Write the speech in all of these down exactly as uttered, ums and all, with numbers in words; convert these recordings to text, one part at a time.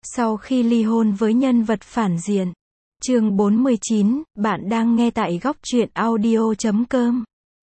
Sau khi ly hôn với nhân vật phản diện. Chương bốn mươi chín, bạn đang nghe tại góc truyện audio chấm com.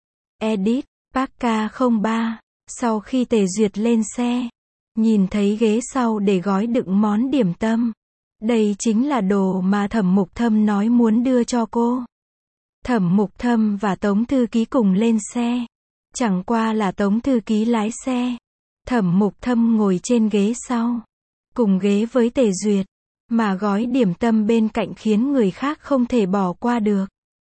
Edit, Parka không ba. Sau khi Tề Duyệt lên xe, nhìn thấy ghế sau để gói đựng món điểm tâm. Đây chính là đồ mà Thẩm Mục Thâm nói muốn đưa cho cô. Thẩm Mục Thâm và Tống Thư Ký cùng lên xe. Chẳng qua là Tống Thư Ký lái xe. Thẩm Mục Thâm ngồi trên ghế sau. Cùng ghế với Tề Duyệt. Mà gói điểm tâm bên cạnh khiến người khác không thể bỏ qua được.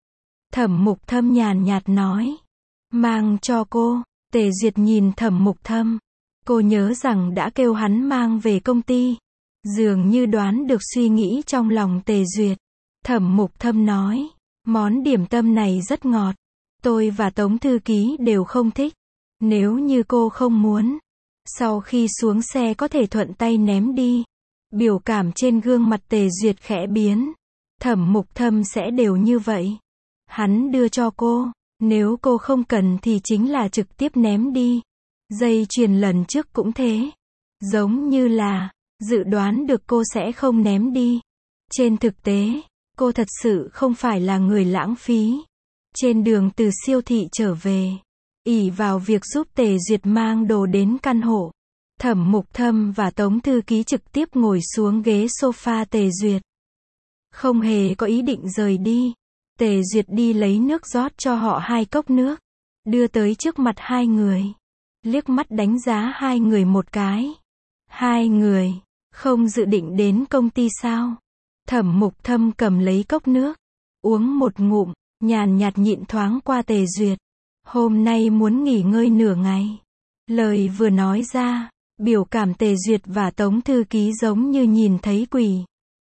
Thẩm Mục Thâm nhàn nhạt nói. Mang cho cô. Tề Duyệt nhìn Thẩm Mục Thâm. Cô nhớ rằng đã kêu hắn mang về công ty. Dường như đoán được suy nghĩ trong lòng Tề Duyệt. Thẩm Mục Thâm nói. Món điểm tâm này rất ngọt. Tôi và Tống Thư Ký đều không thích. Nếu như cô không muốn, sau khi xuống xe có thể thuận tay ném đi. Biểu cảm trên gương mặt Tề Duyệt khẽ biến. Thẩm Mục Thâm sẽ đều như vậy. Hắn đưa cho cô. Nếu cô không cần thì chính là trực tiếp ném đi. Dây chuyền lần trước cũng thế. Giống như là dự đoán được cô sẽ không ném đi. Trên thực tế, cô thật sự không phải là người lãng phí. Trên đường từ siêu thị trở về, ỷ vào việc giúp Tề Duyệt mang đồ đến căn hộ, Thẩm Mục Thâm và Tống Thư Ký trực tiếp ngồi xuống ghế sofa Tề Duyệt. Không hề có ý định rời đi. Tề Duyệt đi lấy nước rót cho họ hai cốc nước, đưa tới trước mặt hai người. Liếc mắt đánh giá hai người một cái. Hai người, không dự định đến công ty sao? Thẩm Mục Thâm cầm lấy cốc nước, uống một ngụm, nhàn nhạt nhịn thoáng qua Tề Duyệt. Hôm nay muốn nghỉ ngơi nửa ngày. Lời vừa nói ra, biểu cảm Tề Duyệt và Tống Thư Ký giống như nhìn thấy quỷ.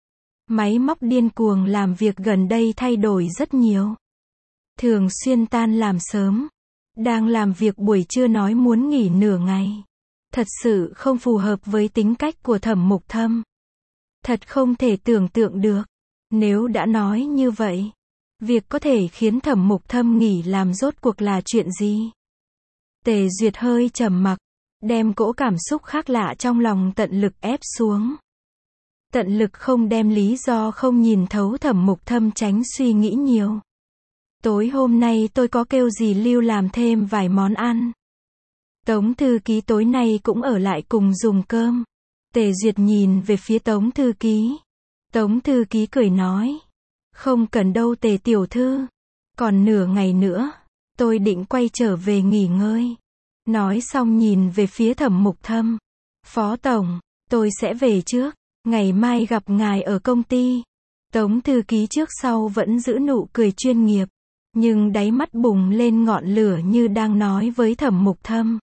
Máy móc điên cuồng làm việc gần đây thay đổi rất nhiều. Thường xuyên tan làm sớm. Đang làm việc buổi trưa nói muốn nghỉ nửa ngày. Thật sự không phù hợp với tính cách của Thẩm Mục Thâm. Thật không thể tưởng tượng được. Nếu đã nói như vậy, việc có thể khiến Thẩm Mục Thâm nghỉ làm rốt cuộc là chuyện gì? Tề Duyệt hơi trầm mặc, đem cỗ cảm xúc khác lạ trong lòng tận lực ép xuống. Tận lực không đem lý do không nhìn thấu Thẩm Mục Thâm tránh suy nghĩ nhiều. Tối hôm nay tôi có kêu dì Lưu làm thêm vài món ăn. Tống Thư Ký tối nay cũng ở lại cùng dùng cơm. Tề Duyệt nhìn về phía Tống Thư Ký. Tống Thư Ký cười nói. Không cần đâu Tề tiểu thư. Còn nửa ngày nữa, tôi định quay trở về nghỉ ngơi. Nói xong nhìn về phía Thẩm Mục Thâm. Phó Tổng, tôi sẽ về trước. Ngày mai gặp ngài ở công ty. Tống Thư Ký trước sau vẫn giữ nụ cười chuyên nghiệp. Nhưng đáy mắt bùng lên ngọn lửa như đang nói với Thẩm Mục Thâm.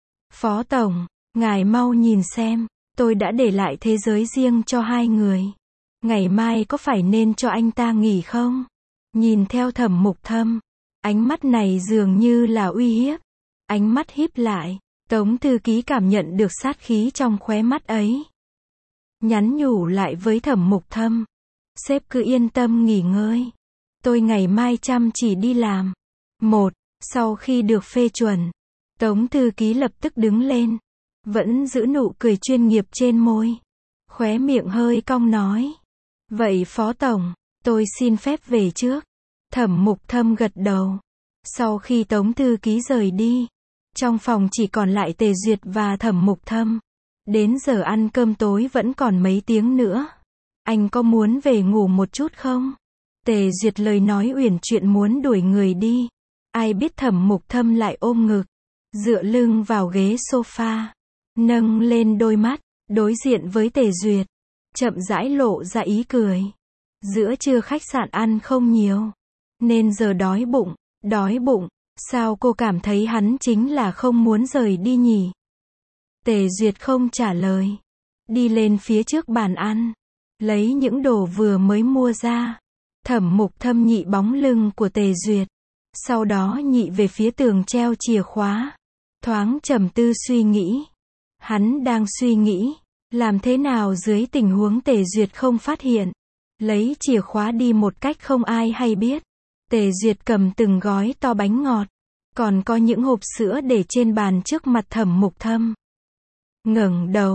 Phó Tổng, ngài mau nhìn xem. Tôi đã để lại thế giới riêng cho hai người. Ngày mai có phải nên cho anh ta nghỉ không? Nhìn theo Thẩm Mục Thâm. Ánh mắt này dường như là uy hiếp. Ánh mắt híp lại. Tống Thư Ký cảm nhận được sát khí trong khóe mắt ấy. Nhắn nhủ lại với Thẩm Mục Thâm. Sếp cứ yên tâm nghỉ ngơi. Tôi ngày mai chăm chỉ đi làm. Một, sau khi được phê chuẩn, Tống Thư Ký lập tức đứng lên. Vẫn giữ nụ cười chuyên nghiệp trên môi. Khóe miệng hơi cong nói. Vậy Phó Tổng, tôi xin phép về trước. Thẩm Mục Thâm gật đầu. Sau khi Tống Thư Ký rời đi, trong phòng chỉ còn lại Tề Duyệt và Thẩm Mục Thâm. Đến giờ ăn cơm tối vẫn còn mấy tiếng nữa. Anh có muốn về ngủ một chút không? Tề Duyệt lời nói uyển chuyện muốn đuổi người đi. Ai biết Thẩm Mục Thâm lại ôm ngực, dựa lưng vào ghế sofa, nâng lên đôi mắt, đối diện với Tề Duyệt, chậm rãi lộ ra ý cười. Giữa trưa khách sạn ăn không nhiều, nên giờ đói bụng, đói bụng, sao cô cảm thấy hắn chính là không muốn rời đi nhỉ? Tề Duyệt không trả lời, đi lên phía trước bàn ăn, lấy những đồ vừa mới mua ra. Thẩm Mục Thâm nhị bóng lưng của Tề Duyệt, sau đó nhị về phía tường treo chìa khóa, thoáng trầm tư suy nghĩ. Hắn đang suy nghĩ, làm thế nào dưới tình huống Tề Duyệt không phát hiện, lấy chìa khóa đi một cách không ai hay biết. Tề Duyệt cầm từng gói to bánh ngọt, còn có những hộp sữa để trên bàn trước mặt Thẩm Mục Thâm. Ngẩng đầu,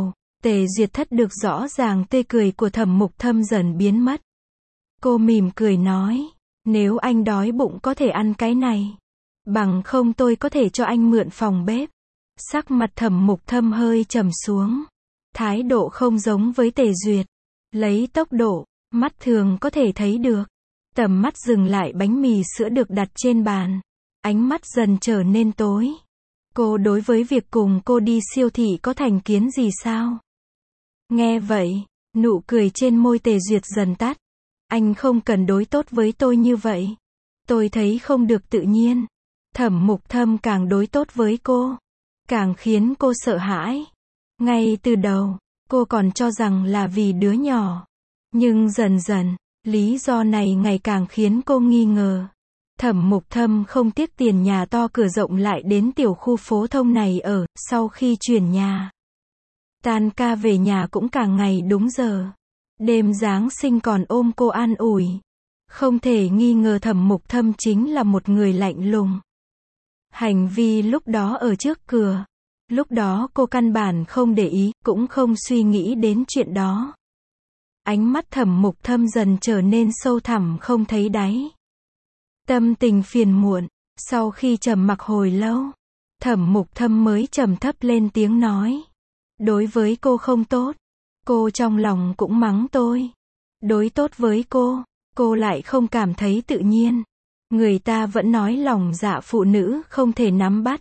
Tề Duyệt thất được rõ ràng tươi cười của Thẩm Mục Thâm dần biến mất. Cô mỉm cười nói, nếu anh đói bụng có thể ăn cái này. Bằng không tôi có thể cho anh mượn phòng bếp. Sắc mặt Thẩm Mục Thâm hơi trầm xuống. Thái độ không giống với Tề Duyệt. Lấy tốc độ, mắt thường có thể thấy được. Tầm mắt dừng lại bánh mì sữa được đặt trên bàn. Ánh mắt dần trở nên tối. Cô đối với việc cùng cô đi siêu thị có thành kiến gì sao? Nghe vậy, nụ cười trên môi Tề Duyệt dần tắt. Anh không cần đối tốt với tôi như vậy. Tôi thấy không được tự nhiên. Thẩm Mục Thâm càng đối tốt với cô, càng khiến cô sợ hãi. Ngay từ đầu, cô còn cho rằng là vì đứa nhỏ. Nhưng dần dần, lý do này ngày càng khiến cô nghi ngờ. Thẩm Mục Thâm không tiếc tiền nhà to cửa rộng lại đến tiểu khu phố thông này ở, sau khi chuyển nhà. Tan ca về nhà cũng càng ngày đúng giờ. Đêm Giáng sinh còn ôm cô an ủi. Không thể nghi ngờ Thẩm Mục Thâm chính là một người lạnh lùng. Hành vi lúc đó ở trước cửa. Lúc đó cô căn bản không để ý, cũng không suy nghĩ đến chuyện đó. Ánh mắt Thẩm Mục Thâm dần trở nên sâu thẳm không thấy đáy. Tâm tình phiền muộn, sau khi trầm mặc hồi lâu, Thẩm Mục Thâm mới trầm thấp lên tiếng nói. Đối với cô không tốt, cô trong lòng cũng mắng tôi. Đối tốt với cô, cô lại không cảm thấy tự nhiên. Người ta vẫn nói lòng dạ phụ nữ không thể nắm bắt.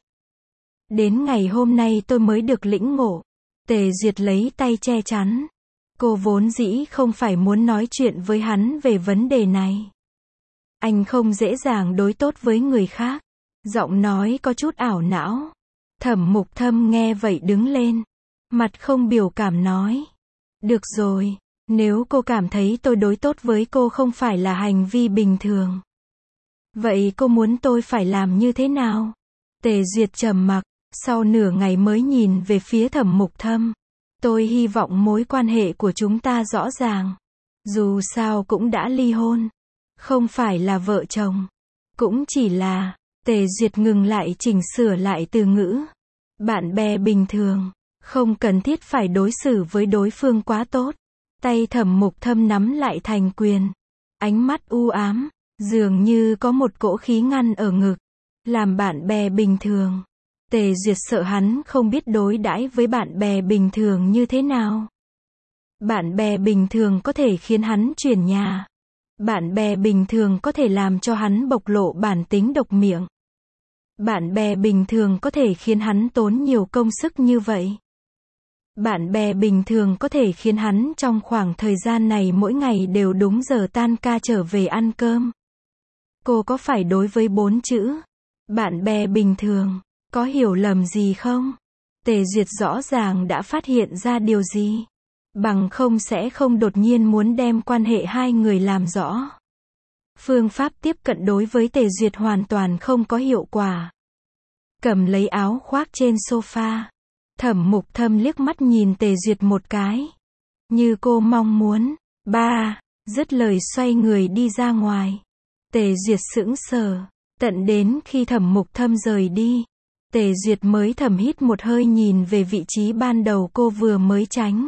Đến ngày hôm nay tôi mới được lĩnh ngộ. Tề Duyệt lấy tay che chắn. Cô vốn dĩ không phải muốn nói chuyện với hắn về vấn đề này. Anh không dễ dàng đối tốt với người khác. Giọng nói có chút ảo não. Thẩm Mục Thâm nghe vậy đứng lên. Mặt không biểu cảm nói. Được rồi, nếu cô cảm thấy tôi đối tốt với cô không phải là hành vi bình thường. Vậy cô muốn tôi phải làm như thế nào? Tề Duyệt trầm mặc, sau nửa ngày mới nhìn về phía Thẩm Mục Thâm. Tôi hy vọng mối quan hệ của chúng ta rõ ràng. Dù sao cũng đã ly hôn. Không phải là vợ chồng. Cũng chỉ là, Tề Duyệt ngừng lại chỉnh sửa lại từ ngữ. Bạn bè bình thường, không cần thiết phải đối xử với đối phương quá tốt. Tay Thẩm Mục Thâm nắm lại thành quyền. Ánh mắt u ám, dường như có một cỗ khí ngăn ở ngực. Làm bạn bè bình thường. Tề Duyệt sợ hắn không biết đối đãi với bạn bè bình thường như thế nào. Bạn bè bình thường có thể khiến hắn chuyển nhà. Bạn bè bình thường có thể làm cho hắn bộc lộ bản tính độc miệng. Bạn bè bình thường có thể khiến hắn tốn nhiều công sức như vậy. Bạn bè bình thường có thể khiến hắn trong khoảng thời gian này mỗi ngày đều đúng giờ tan ca trở về ăn cơm. Cô có phải đối với bốn chữ bạn bè bình thường có hiểu lầm gì không? Tề Duyệt rõ ràng đã phát hiện ra điều gì. Bằng không sẽ không đột nhiên muốn đem quan hệ hai người làm rõ. Phương pháp tiếp cận đối với Tề Duyệt hoàn toàn không có hiệu quả. Cầm lấy áo khoác trên sofa. Thẩm Mục Thâm liếc mắt nhìn Tề Duyệt một cái. Như cô mong muốn. Ba, dứt lời xoay người đi ra ngoài. Tề Duyệt sững sờ. Tận đến khi Thẩm Mục Thâm rời đi, Tề Duyệt mới thầm hít một hơi nhìn về vị trí ban đầu cô vừa mới tránh.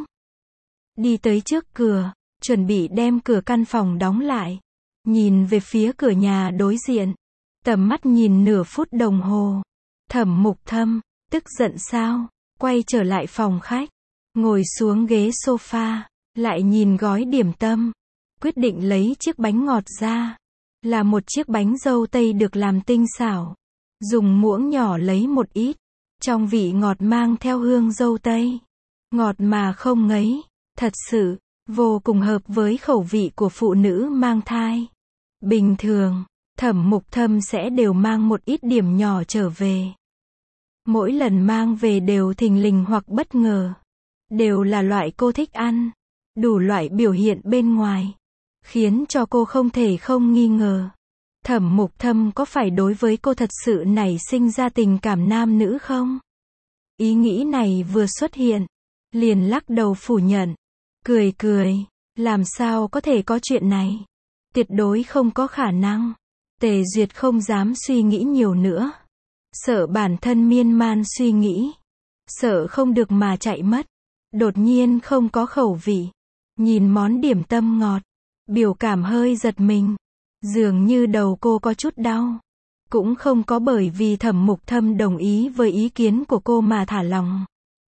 Đi tới trước cửa, chuẩn bị đem cửa căn phòng đóng lại. Nhìn về phía cửa nhà đối diện. Tầm mắt nhìn nửa phút đồng hồ. Thẩm Mục Thâm, tức giận sao? Quay trở lại phòng khách. Ngồi xuống ghế sofa. Lại nhìn gói điểm tâm. Quyết định lấy chiếc bánh ngọt ra. Là một chiếc bánh dâu tây được làm tinh xảo. Dùng muỗng nhỏ lấy một ít. Trong vị ngọt mang theo hương dâu tây. Ngọt mà không ngấy. Thật sự, vô cùng hợp với khẩu vị của phụ nữ mang thai. Bình thường, Thẩm Mục Thâm sẽ đều mang một ít điểm nhỏ trở về. Mỗi lần mang về đều thình lình hoặc bất ngờ. Đều là loại cô thích ăn. Đủ loại biểu hiện bên ngoài. Khiến cho cô không thể không nghi ngờ. Thẩm Mục Thâm có phải đối với cô thật sự nảy sinh ra tình cảm nam nữ không? Ý nghĩ này vừa xuất hiện. Liền lắc đầu phủ nhận. Cười cười. Làm sao có thể có chuyện này? Tuyệt đối không có khả năng. Tề Duyệt không dám suy nghĩ nhiều nữa. Sợ bản thân miên man suy nghĩ. Sợ không được mà chạy mất. Đột nhiên không có khẩu vị. Nhìn món điểm tâm ngọt. Biểu cảm hơi giật mình. Dường như đầu cô có chút đau. Cũng không có bởi vì Thẩm Mục Thâm đồng ý với ý kiến của cô mà thả lòng.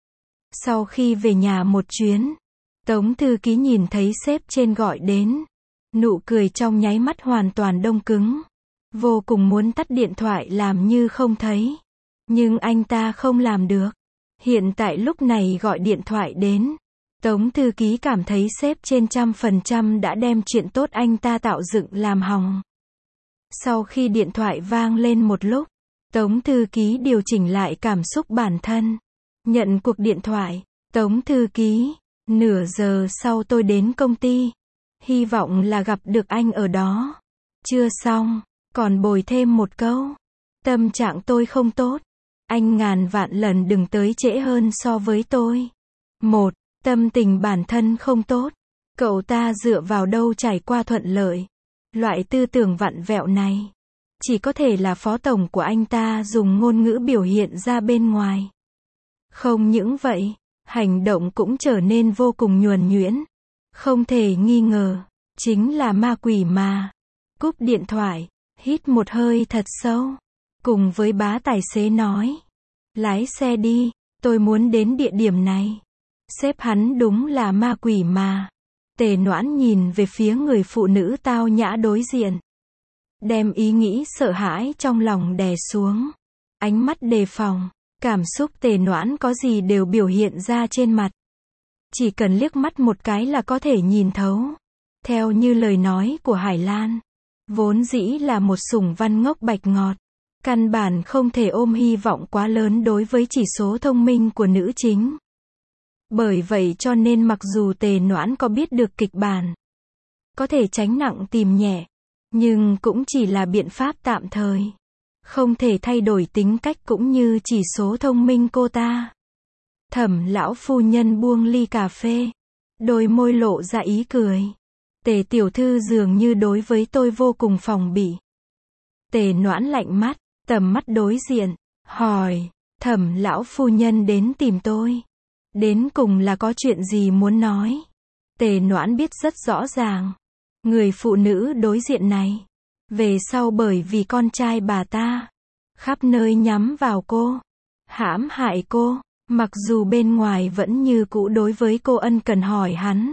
Sau khi về nhà một chuyến, Tống thư ký nhìn thấy sếp trên gọi đến. Nụ cười trong nháy mắt hoàn toàn đông cứng. Vô cùng muốn tắt điện thoại làm như không thấy. Nhưng anh ta không làm được. Hiện tại lúc này gọi điện thoại đến. Tống thư ký cảm thấy sếp trên trăm phần trăm đã đem chuyện tốt anh ta tạo dựng làm hỏng. Sau khi điện thoại vang lên một lúc, Tống thư ký điều chỉnh lại cảm xúc bản thân. Nhận cuộc điện thoại. Tống thư ký, nửa giờ sau tôi đến công ty. Hy vọng là gặp được anh ở đó. Chưa xong, còn bồi thêm một câu. Tâm trạng tôi không tốt. Anh ngàn vạn lần đừng tới trễ hơn so với tôi. Một, tâm tình bản thân không tốt. Cậu ta dựa vào đâu trải qua thuận lợi. Loại tư tưởng vặn vẹo này. Chỉ có thể là phó tổng của anh ta dùng ngôn ngữ biểu hiện ra bên ngoài. Không những vậy, hành động cũng trở nên vô cùng nhuần nhuyễn. Không thể nghi ngờ, chính là ma quỷ mà. Cúp điện thoại, hít một hơi thật sâu. Cùng với bá tài xế nói. Lái xe đi, tôi muốn đến địa điểm này. Sếp hắn đúng là ma quỷ mà. Tề Noãn nhìn về phía người phụ nữ tao nhã đối diện. Đem ý nghĩ sợ hãi trong lòng đè xuống. Ánh mắt đề phòng. Cảm xúc Tề Noãn có gì đều biểu hiện ra trên mặt. Chỉ cần liếc mắt một cái là có thể nhìn thấu. Theo như lời nói của Hải Lan. Vốn dĩ là một sủng văn ngốc bạch ngọt. Căn bản không thể ôm hy vọng quá lớn đối với chỉ số thông minh của nữ chính. Bởi vậy cho nên mặc dù Tề Noãn có biết được kịch bản. Có thể tránh nặng tìm nhẹ. Nhưng cũng chỉ là biện pháp tạm thời. Không thể thay đổi tính cách cũng như chỉ số thông minh cô ta. Thẩm lão phu nhân buông ly cà phê. Đôi môi lộ ra ý cười. Tề tiểu thư dường như đối với tôi vô cùng phòng bị. Tề Noãn lạnh mắt, tầm mắt đối diện, hỏi, Thẩm lão phu nhân đến tìm tôi. Đến cùng là có chuyện gì muốn nói. Tề Noãn biết rất rõ ràng. Người phụ nữ đối diện này. Về sau bởi vì con trai bà ta. Khắp nơi nhắm vào cô. Hãm hại cô. Mặc dù bên ngoài vẫn như cũ đối với cô ân cần hỏi hắn.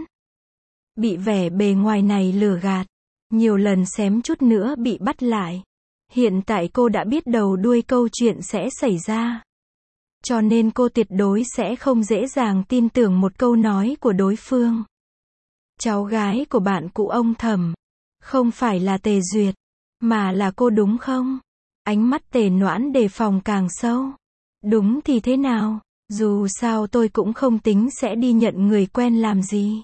Bị vẻ bề ngoài này lừa gạt. Nhiều lần xém chút nữa bị bắt lại. Hiện tại cô đã biết đầu đuôi câu chuyện sẽ xảy ra. Cho nên cô tuyệt đối sẽ không dễ dàng tin tưởng một câu nói của đối phương. Cháu gái của bạn cũ ông Thẩm. Không phải là Tề Duyệt. Mà là cô đúng không? Ánh mắt Tề Noãn đề phòng càng sâu. Đúng thì thế nào? Dù sao tôi cũng không tính sẽ đi nhận người quen làm gì.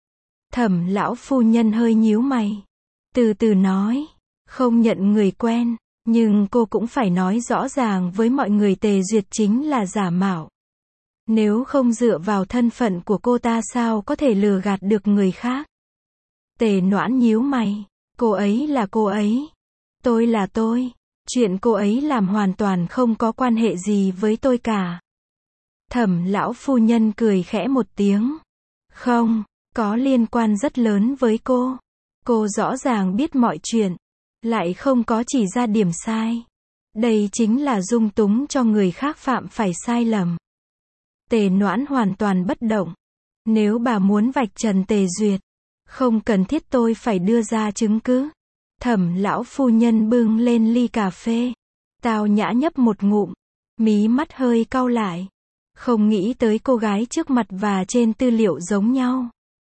Thẩm lão phu nhân hơi nhíu mày. Từ từ nói. Không nhận người quen. Nhưng cô cũng phải nói rõ ràng với mọi người Tề Duyệt chính là giả mạo. Nếu không dựa vào thân phận của cô ta sao có thể lừa gạt được người khác. Tề Noãn nhíu mày. Cô ấy là cô ấy. Tôi là tôi. Chuyện cô ấy làm hoàn toàn không có quan hệ gì với tôi cả. Thẩm lão phu nhân cười khẽ một tiếng. Không, có liên quan rất lớn với cô. Cô rõ ràng biết mọi chuyện. Lại không có chỉ ra điểm sai. Đây chính là dung túng cho người khác phạm phải sai lầm. Tề Noãn hoàn toàn bất động. Nếu bà muốn vạch trần Tề Duyệt, không cần thiết tôi phải đưa ra chứng cứ. Thẩm lão phu nhân bưng lên ly cà phê. Tao nhã nhấp một ngụm. Mí mắt hơi cau lại. Không nghĩ tới cô gái trước mặt và trên tư liệu giống nhau.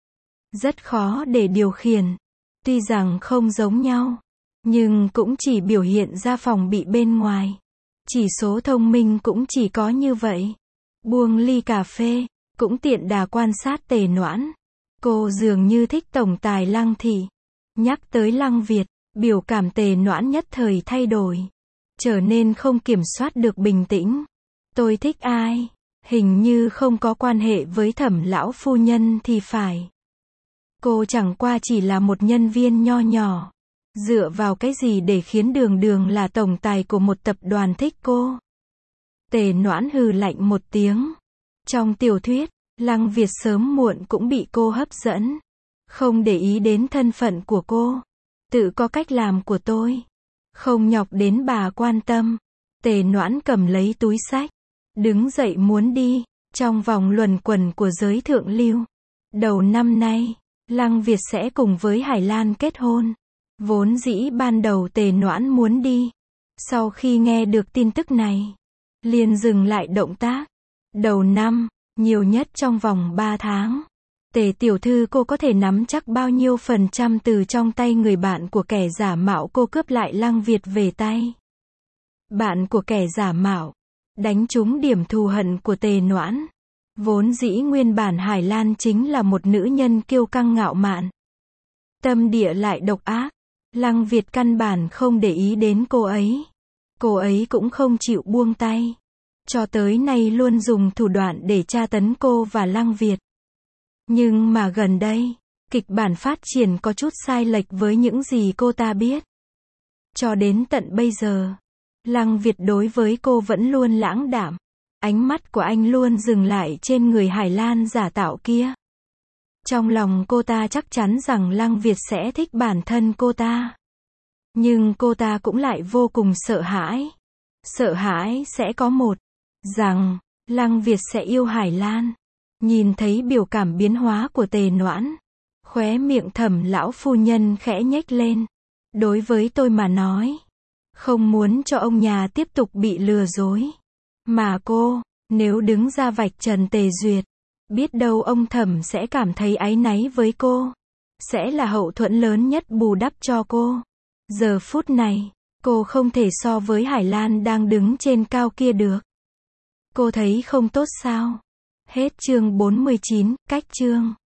Rất khó để điều khiển. Tuy rằng không giống nhau. Nhưng cũng chỉ biểu hiện ra phòng bị bên ngoài. Chỉ số thông minh cũng chỉ có như vậy. Buông ly cà phê. Cũng tiện đà quan sát Tề Noãn. Cô dường như thích tổng tài Lăng Thị. Nhắc tới Lăng Việt. Biểu cảm Tề Noãn nhất thời thay đổi. Trở nên không kiểm soát được bình tĩnh. Tôi thích ai? Hình như không có quan hệ với Thẩm lão phu nhân thì phải. Cô chẳng qua chỉ là một nhân viên nho nhỏ. Dựa vào cái gì để khiến Đường Đường là tổng tài của một tập đoàn thích cô? Tề Noãn hừ lạnh một tiếng. Trong tiểu thuyết, Lăng Việt sớm muộn cũng bị cô hấp dẫn. Không để ý đến thân phận của cô. Tự có cách làm của tôi. Không nhọc đến bà quan tâm. Tề Noãn cầm lấy túi xách. Đứng dậy muốn đi. Trong vòng luẩn quẩn của giới thượng lưu. Đầu năm nay, Lăng Việt sẽ cùng với Hải Lan kết hôn. Vốn dĩ ban đầu Tề Noãn muốn đi. Sau khi nghe được tin tức này, liền dừng lại động tác. Đầu năm, nhiều nhất trong vòng ba tháng. Tề tiểu thư cô có thể nắm chắc bao nhiêu phần trăm từ trong tay người bạn của kẻ giả mạo cô cướp lại Lăng Việt về tay. Bạn của kẻ giả mạo, đánh trúng điểm thù hận của Tề Noãn. Vốn dĩ nguyên bản Hải Lan chính là một nữ nhân kiêu căng ngạo mạn. Tâm địa lại độc ác. Lăng Việt căn bản không để ý đến cô ấy. Cô ấy cũng không chịu buông tay. Cho tới nay luôn dùng thủ đoạn để tra tấn cô và Lăng Việt. Nhưng mà gần đây, kịch bản phát triển có chút sai lệch với những gì cô ta biết. Cho đến tận bây giờ, Lăng Việt đối với cô vẫn luôn lãng đạm. Ánh mắt của anh luôn dừng lại trên người Hải Lan giả tạo kia. Trong lòng cô ta chắc chắn rằng Lăng Việt sẽ thích bản thân cô ta. Nhưng cô ta cũng lại vô cùng sợ hãi. Sợ hãi sẽ có một, rằng, Lăng Việt sẽ yêu Hải Lan. Nhìn thấy biểu cảm biến hóa của Tề Noãn. Khóe miệng Thẩm lão phu nhân khẽ nhếch lên. Đối với tôi mà nói, không muốn cho ông nhà tiếp tục bị lừa dối. Mà cô, nếu đứng ra vạch trần Tề Duyệt, biết đâu ông Thẩm sẽ cảm thấy áy náy với cô. Sẽ là hậu thuẫn lớn nhất bù đắp cho cô. Giờ phút này, cô không thể so với Hải Lan đang đứng trên cao kia được. Cô thấy không tốt sao? Hết chương bốn mươi chín, cách chương.